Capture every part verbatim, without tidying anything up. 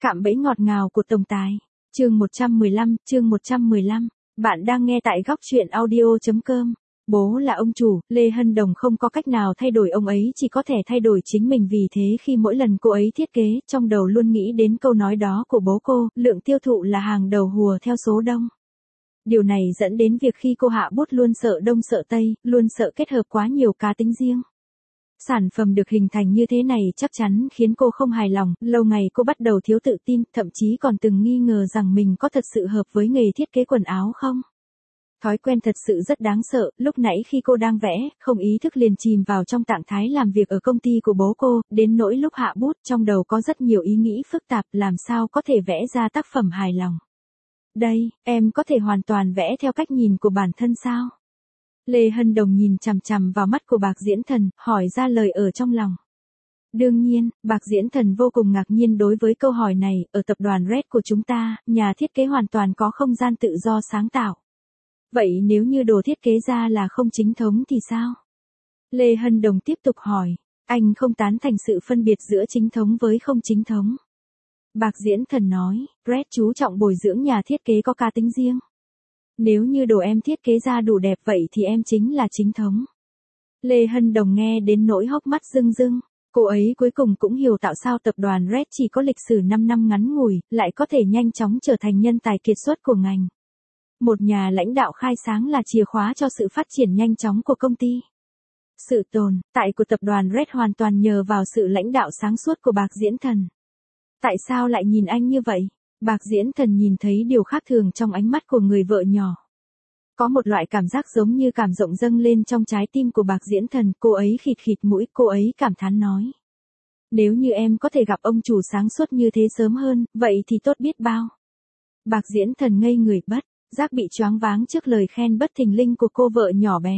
Cạm bẫy ngọt ngào của tổng tài. Chương một trăm mười lăm, chương một trăm mười lăm. Bạn đang nghe tại góc truyện audio chấm com. Bố là ông chủ, Lê Hân Đồng không có cách nào thay đổi ông ấy, chỉ có thể thay đổi chính mình, vì thế khi mỗi lần cô ấy thiết kế, trong đầu luôn nghĩ đến câu nói đó của bố cô, lượng tiêu thụ là hàng đầu hùa theo số đông. Điều này dẫn đến việc khi cô hạ bút luôn sợ đông sợ tây, luôn sợ kết hợp quá nhiều cá tính riêng. Sản phẩm được hình thành như thế này chắc chắn khiến cô không hài lòng, lâu ngày cô bắt đầu thiếu tự tin, thậm chí còn từng nghi ngờ rằng mình có thật sự hợp với nghề thiết kế quần áo không. Thói quen thật sự rất đáng sợ, lúc nãy khi cô đang vẽ, không ý thức liền chìm vào trong trạng thái làm việc ở công ty của bố cô, đến nỗi lúc hạ bút trong đầu có rất nhiều ý nghĩ phức tạp, làm sao có thể vẽ ra tác phẩm hài lòng. Đây, em có thể hoàn toàn vẽ theo cách nhìn của bản thân sao? Lê Hân Đồng nhìn chằm chằm vào mắt của Bạc Diễn Thần, hỏi ra lời ở trong lòng. Đương nhiên, Bạc Diễn Thần vô cùng ngạc nhiên đối với câu hỏi này, ở tập đoàn Red của chúng ta, nhà thiết kế hoàn toàn có không gian tự do sáng tạo. Vậy nếu như đồ thiết kế ra là không chính thống thì sao? Lê Hân Đồng tiếp tục hỏi, anh không tán thành sự phân biệt giữa chính thống với không chính thống. Bạc Diễn Thần nói, Red chú trọng bồi dưỡng nhà thiết kế có cá tính riêng. Nếu như đồ em thiết kế ra đủ đẹp vậy thì em chính là chính thống. Lê Hân Đồng nghe đến nỗi hốc mắt rưng rưng. Cô ấy cuối cùng cũng hiểu tại sao tập đoàn Red chỉ có lịch sử năm năm ngắn ngủi, lại có thể nhanh chóng trở thành nhân tài kiệt xuất của ngành. Một nhà lãnh đạo khai sáng là chìa khóa cho sự phát triển nhanh chóng của công ty. Sự tồn tại của tập đoàn Red hoàn toàn nhờ vào sự lãnh đạo sáng suốt của Bạc Diễn Thần. Tại sao lại nhìn anh như vậy? Bạc Diễn Thần nhìn thấy điều khác thường trong ánh mắt của người vợ nhỏ. Có một loại cảm giác giống như cảm rộng dâng lên trong trái tim của Bạc Diễn Thần, cô ấy khịt khịt mũi, cô ấy cảm thán nói. Nếu như em có thể gặp ông chủ sáng suốt như thế sớm hơn, vậy thì tốt biết bao. Bạc Diễn Thần ngây người bất giác bị choáng váng trước lời khen bất thình lình của cô vợ nhỏ bé.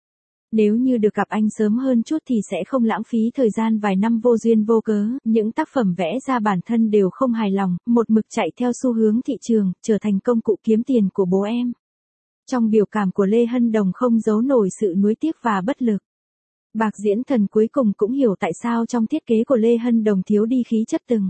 Nếu như được gặp anh sớm hơn chút thì sẽ không lãng phí thời gian vài năm vô duyên vô cớ, những tác phẩm vẽ ra bản thân đều không hài lòng, một mực chạy theo xu hướng thị trường, trở thành công cụ kiếm tiền của bố em. Trong biểu cảm của Lê Hân Đồng không giấu nổi sự nuối tiếc và bất lực. Bạc Diễn Thần cuối cùng cũng hiểu tại sao trong thiết kế của Lê Hân Đồng thiếu đi khí chất từng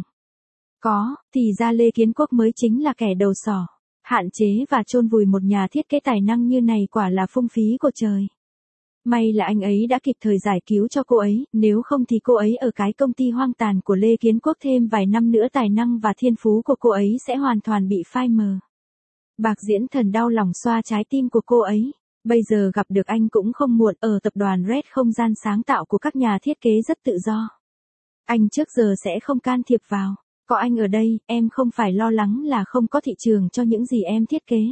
có, thì ra Lê Kiến Quốc mới chính là kẻ đầu sỏ. Hạn chế và chôn vùi một nhà thiết kế tài năng như này quả là phung phí của trời. May là anh ấy đã kịp thời giải cứu cho cô ấy, nếu không thì cô ấy ở cái công ty hoang tàn của Lê Kiến Quốc thêm vài năm nữa tài năng và thiên phú của cô ấy sẽ hoàn toàn bị phai mờ. Bạc Diễn Thần đau lòng xoa trái tim của cô ấy. Bây giờ gặp được anh cũng không muộn, ở tập đoàn Red không gian sáng tạo của các nhà thiết kế rất tự do. Anh trước giờ sẽ không can thiệp vào. Có anh ở đây, em không phải lo lắng là không có thị trường cho những gì em thiết kế.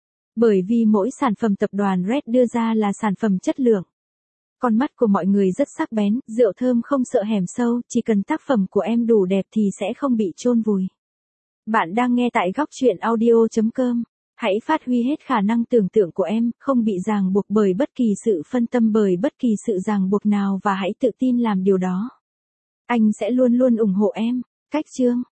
Bởi vì mỗi sản phẩm tập đoàn Red đưa ra là sản phẩm chất lượng. Con mắt của mọi người rất sắc bén, rượu thơm không sợ hẻm sâu, chỉ cần tác phẩm của em đủ đẹp thì sẽ không bị chôn vùi. Bạn đang nghe tại góc truyện audio chấm com. Hãy phát huy hết khả năng tưởng tượng của em, không bị ràng buộc bởi bất kỳ sự phân tâm bởi bất kỳ sự ràng buộc nào và hãy tự tin làm điều đó. Anh sẽ luôn luôn ủng hộ em. Cách chương